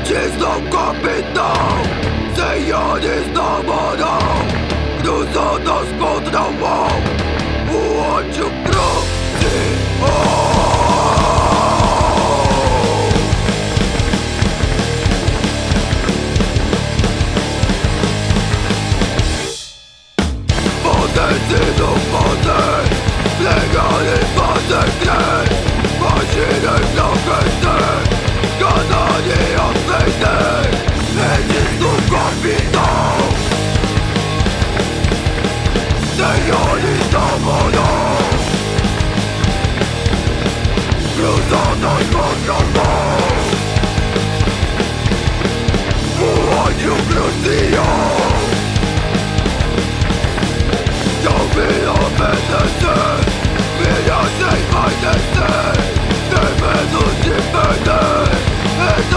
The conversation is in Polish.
Cisną kapitał, zejany z domodą, gruzą nas podrąbą, ułączył prosty. Synów mocy, legalny pasek krew, pasinek na gęstych, skazani od wejśnych, edzistów kapitał. Zejoni z domodą, gruzą nas podrąbą, ułączył Rosją. Pieniądze i majtesty, nie będą ci pewne.